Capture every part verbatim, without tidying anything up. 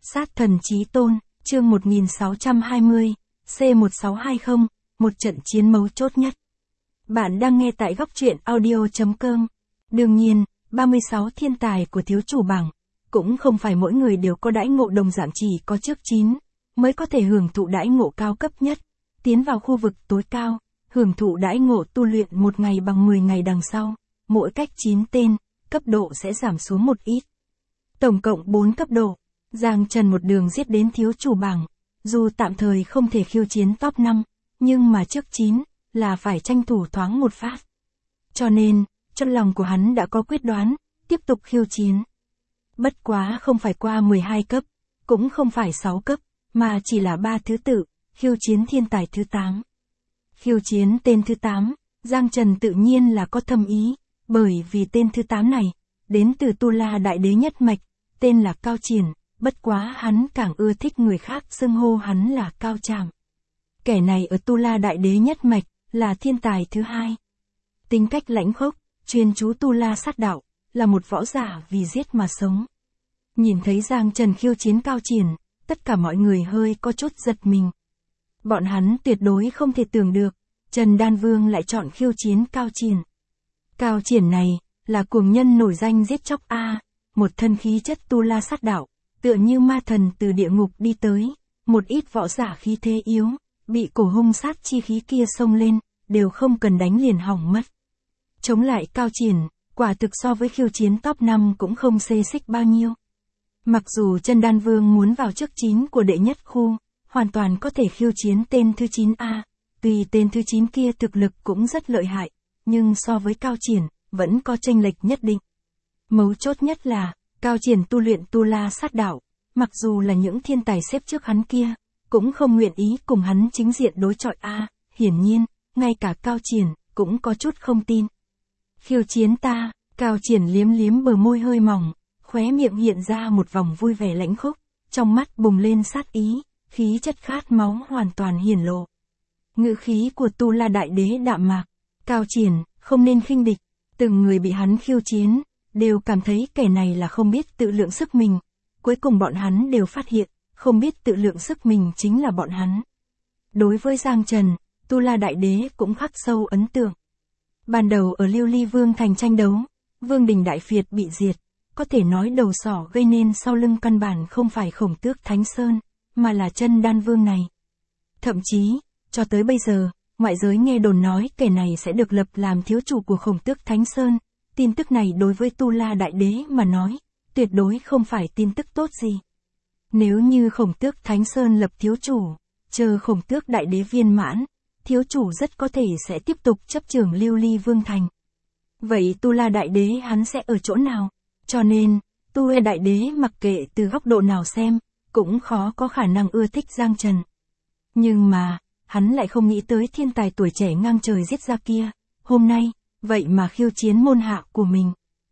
Sát thần chí tôn, chương một nghìn sáu trăm hai mươi, C một sáu hai không, một trận chiến mấu chốt nhất. Bạn đang nghe tại góc truyện audio chấm com. Đương nhiên, ba mươi sáu thiên tài của thiếu chủ bảng, cũng không phải mỗi người đều có đãi ngộ đồng dạng, chỉ có trước chín mới có thể hưởng thụ đãi ngộ cao cấp nhất, tiến vào khu vực tối cao, hưởng thụ đãi ngộ tu luyện một ngày bằng mười ngày đằng sau, mỗi cách chín tên, cấp độ sẽ giảm xuống một ít. Tổng cộng bốn cấp độ, Giang Trần một đường giết đến thiếu chủ bảng, dù tạm thời không thể khiêu chiến top năm, nhưng mà trước chín là phải tranh thủ thoáng một phát. Cho nên, trong lòng của hắn đã có quyết đoán, tiếp tục khiêu chiến. Bất quá không phải qua mười hai cấp, cũng không phải sáu cấp, mà chỉ là ba thứ tự, khiêu chiến thiên tài thứ tám. Khiêu chiến tên thứ tám, Giang Trần tự nhiên là có thâm ý, bởi vì tên thứ tám này, đến từ Tu La Đại Đế nhất mạch, tên là Cao Triển, bất quá hắn càng ưa thích người khác xưng hô hắn là Cao Trảm. Kẻ này ở Tu La Đại Đế nhất mạch, là thiên tài thứ hai. Tính cách lãnh khốc, chuyên chú Tu La sát đạo, là một võ giả vì giết mà sống. Nhìn thấy Giang Trần khiêu chiến Cao Triển, tất cả mọi người hơi có chút giật mình. Bọn hắn tuyệt đối không thể tưởng được, Trần Đan Vương lại chọn khiêu chiến Cao Triển. Cao Triển này, là cuồng nhân nổi danh giết chóc A, một thân khí chất Tu La sát đạo, tựa như ma thần từ địa ngục đi tới, một ít võ giả khí thế yếu, bị cổ hung sát chi khí kia xông lên, đều không cần đánh liền hỏng mất. Chống lại Cao Triển, quả thực so với khiêu chiến top năm cũng không xê xích bao nhiêu. Mặc dù Trần Đan Vương muốn vào trước chín của đệ nhất khu, hoàn toàn có thể khiêu chiến tên thứ chín A, tuy tên thứ chín kia thực lực cũng rất lợi hại, nhưng so với Cao Triển, vẫn có chênh lệch nhất định. Mấu chốt nhất là, Cao Triển tu luyện Tu La sát đạo, mặc dù là những thiên tài xếp trước hắn kia, cũng không nguyện ý cùng hắn chính diện đối chọi A, hiển nhiên, ngay cả Cao Triển, cũng có chút không tin. Khiêu chiến ta, Cao Triển liếm liếm bờ môi hơi mỏng, khóe miệng hiện ra một vòng vui vẻ lãnh khốc, trong mắt bùng lên sát ý, khí chất khát máu hoàn toàn hiển lộ. Ngữ khí của Tu La Đại Đế đạm mạc, Cao Triển, không nên khinh địch, từng người bị hắn khiêu chiến, đều cảm thấy kẻ này là không biết tự lượng sức mình, cuối cùng bọn hắn đều phát hiện, không biết tự lượng sức mình chính là bọn hắn. Đối với Giang Trần, Tu La Đại Đế cũng khắc sâu ấn tượng. Ban đầu ở Lưu Ly Vương thành tranh đấu, Vương Đình Đại Phiệt bị diệt, có thể nói đầu sỏ gây nên sau lưng căn bản không phải Khổng Tước Thánh Sơn, mà là Trần Đan Vương này. Thậm chí, cho tới bây giờ, ngoại giới nghe đồn nói kẻ này sẽ được lập làm thiếu chủ của Khổng Tước Thánh Sơn, tin tức này đối với Tu La Đại Đế mà nói, tuyệt đối không phải tin tức tốt gì. Nếu như Khổng Tước Thánh Sơn lập thiếu chủ, chờ Khổng Tước Đại Đế viên mãn, thiếu chủ rất có thể sẽ tiếp tục chấp trưởng Lưu Ly Vương thành. Vậy Tu La Đại Đế hắn sẽ ở chỗ nào? Cho nên, Tu La Đại Đế mặc kệ từ góc độ nào xem, cũng khó có khả năng ưa thích Giang Trần. Nhưng mà, hắn lại không nghĩ tới thiên tài tuổi trẻ ngang trời giết ra kia, hôm nay, vậy mà khiêu chiến môn hạ của mình.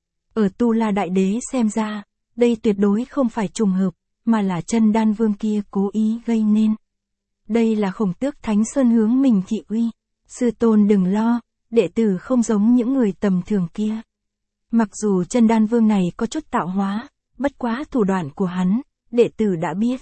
Ở Tu La Đại Đế xem ra, đây tuyệt đối không phải trùng hợp, mà là Trần Đan Vương kia cố ý gây nên. Đây là Khổng Tước Thánh Sơn hướng mình thị uy, sư tôn đừng lo, đệ tử không giống những người tầm thường kia. Mặc dù Trần Đan Vương này có chút tạo hóa, bất quá thủ đoạn của hắn, đệ tử đã biết.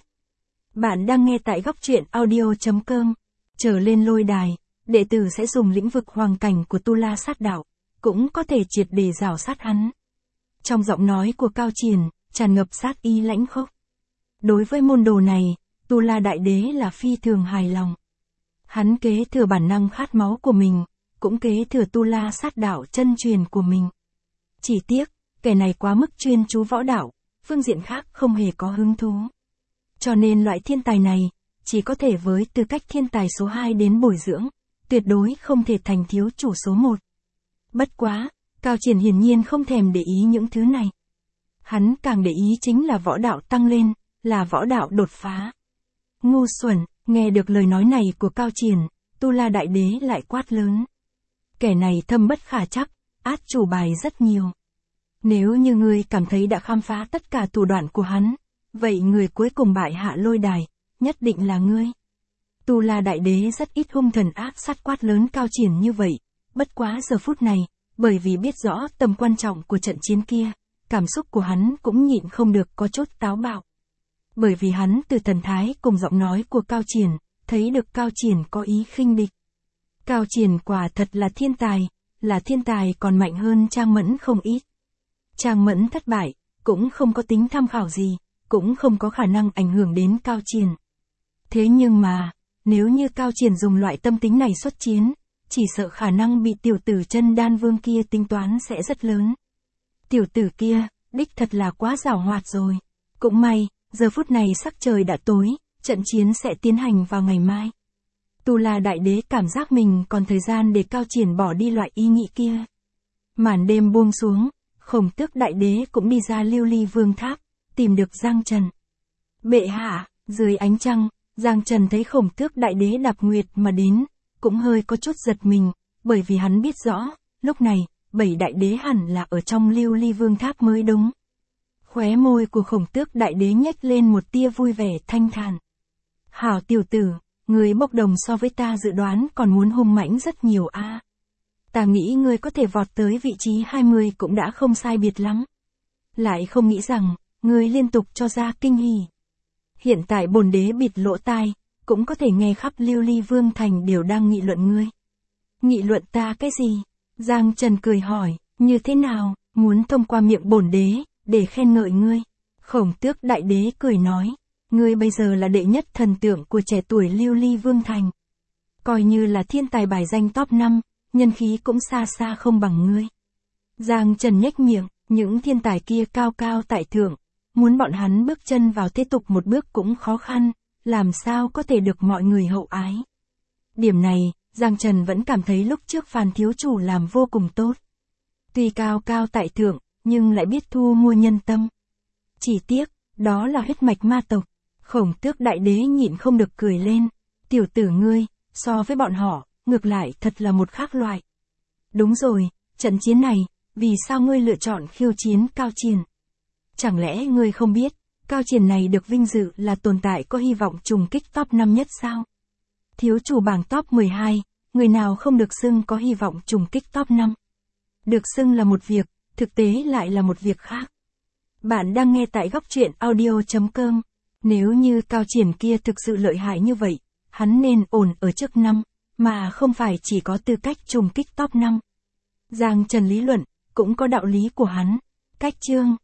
Bạn đang nghe tại góc truyện audio chấm com. Trở lên lôi đài, đệ tử sẽ dùng lĩnh vực hoàng cảnh của Tu La sát đạo, cũng có thể triệt để rào sát hắn. Trong giọng nói của Cao Triển, tràn ngập sát ý lãnh khốc. Đối với môn đồ này, Tu La Đại Đế là phi thường hài lòng. Hắn kế thừa bản năng khát máu của mình, cũng kế thừa Tu La sát đạo chân truyền của mình. Chỉ tiếc, kẻ này quá mức chuyên chú võ đạo, phương diện khác không hề có hứng thú. Cho nên loại thiên tài này, chỉ có thể với tư cách thiên tài số hai đến bồi dưỡng, tuyệt đối không thể thành thiếu chủ số một. Bất quá, Cao Triển hiển nhiên không thèm để ý những thứ này. Hắn càng để ý chính là võ đạo tăng lên, là võ đạo đột phá. Ngu xuẩn, nghe được lời nói này của Cao Triển, Tu La Đại Đế lại quát lớn. Kẻ này thâm bất khả chắc, át chủ bài rất nhiều. Nếu như ngươi cảm thấy đã khám phá tất cả thủ đoạn của hắn, vậy người cuối cùng bại hạ lôi đài, nhất định là ngươi. Tu La Đại Đế rất ít hung thần ác sát quát lớn Cao Triển như vậy, bất quá giờ phút này, bởi vì biết rõ tầm quan trọng của trận chiến kia, cảm xúc của hắn cũng nhịn không được có chút táo bạo. Bởi vì hắn từ thần thái cùng giọng nói của Cao Triển, thấy được Cao Triển có ý khinh địch. Cao Triển quả thật là thiên tài, là thiên tài còn mạnh hơn Trang Mẫn không ít. Trang Mẫn thất bại, cũng không có tính tham khảo gì, cũng không có khả năng ảnh hưởng đến Cao Triển. Thế nhưng mà, nếu như Cao Triển dùng loại tâm tính này xuất chiến, chỉ sợ khả năng bị tiểu tử chân đan vương kia tính toán sẽ rất lớn. Tiểu tử kia, đích thật là quá giảo hoạt rồi. Cũng may, giờ phút này sắc trời đã tối, trận chiến sẽ tiến hành vào ngày mai. Tu La Đại Đế cảm giác mình còn thời gian để Cao Triển bỏ đi loại ý nghĩ kia. Màn đêm buông xuống, Khổng Tước Đại Đế cũng đi ra Lưu Ly Vương Tháp, tìm được Giang Trần. Bệ hạ, dưới ánh trăng, Giang Trần thấy Khổng Tước Đại Đế đạp nguyệt mà đến, cũng hơi có chút giật mình, bởi vì hắn biết rõ, lúc này, bảy đại đế hẳn là ở trong Lưu Ly Vương Tháp mới đúng. Khóe môi của Khổng Tước Đại Đế nhếch lên một tia vui vẻ thanh thản. Hảo tiểu tử, người bốc đồng so với ta dự đoán còn muốn hung mãnh rất nhiều a. À. Ta nghĩ ngươi có thể vọt tới vị trí hai mươi cũng đã không sai biệt lắm. Lại không nghĩ rằng, ngươi liên tục cho ra kinh hỉ. Hiện tại bổn đế bịt lỗ tai, cũng có thể nghe khắp Lưu Ly Vương Thành đều đang nghị luận ngươi. Nghị luận ta cái gì? Giang Trần cười hỏi, như thế nào, muốn thông qua miệng bổn đế, để khen ngợi ngươi. Khổng Tước Đại Đế cười nói, ngươi bây giờ là đệ nhất thần tượng của trẻ tuổi Lưu Ly Vương Thành. Coi như là thiên tài bài danh top năm, nhân khí cũng xa xa không bằng ngươi. Giang Trần nhếch miệng, những thiên tài kia cao cao tại thượng, muốn bọn hắn bước chân vào thế tục một bước cũng khó khăn, làm sao có thể được mọi người hậu ái. Điểm này, Giang Trần vẫn cảm thấy lúc trước Phan thiếu chủ làm vô cùng tốt. Tuy cao cao tại thượng, nhưng lại biết thu mua nhân tâm. Chỉ tiếc, đó là huyết mạch ma tộc. Khổng Tước Đại Đế nhịn không được cười lên. Tiểu tử ngươi, so với bọn họ, ngược lại thật là một khác loại. Đúng rồi, trận chiến này, vì sao ngươi lựa chọn khiêu chiến Cao Triển? Chẳng lẽ ngươi không biết, Cao Triển này được vinh dự là tồn tại có hy vọng trùng kích top năm nhất sao? Thiếu chủ bảng top mười hai, người nào không được xưng có hy vọng trùng kích top năm? Được xưng là một việc, thực tế lại là một việc khác. Bạn đang nghe tại góc truyện audio chấm com. Nếu như Cao Triển kia thực sự lợi hại như vậy, hắn nên ổn ở trước năm, mà không phải chỉ có tư cách trùng kích top năm. Giang Trần lý luận, cũng có đạo lý của hắn. Cách chương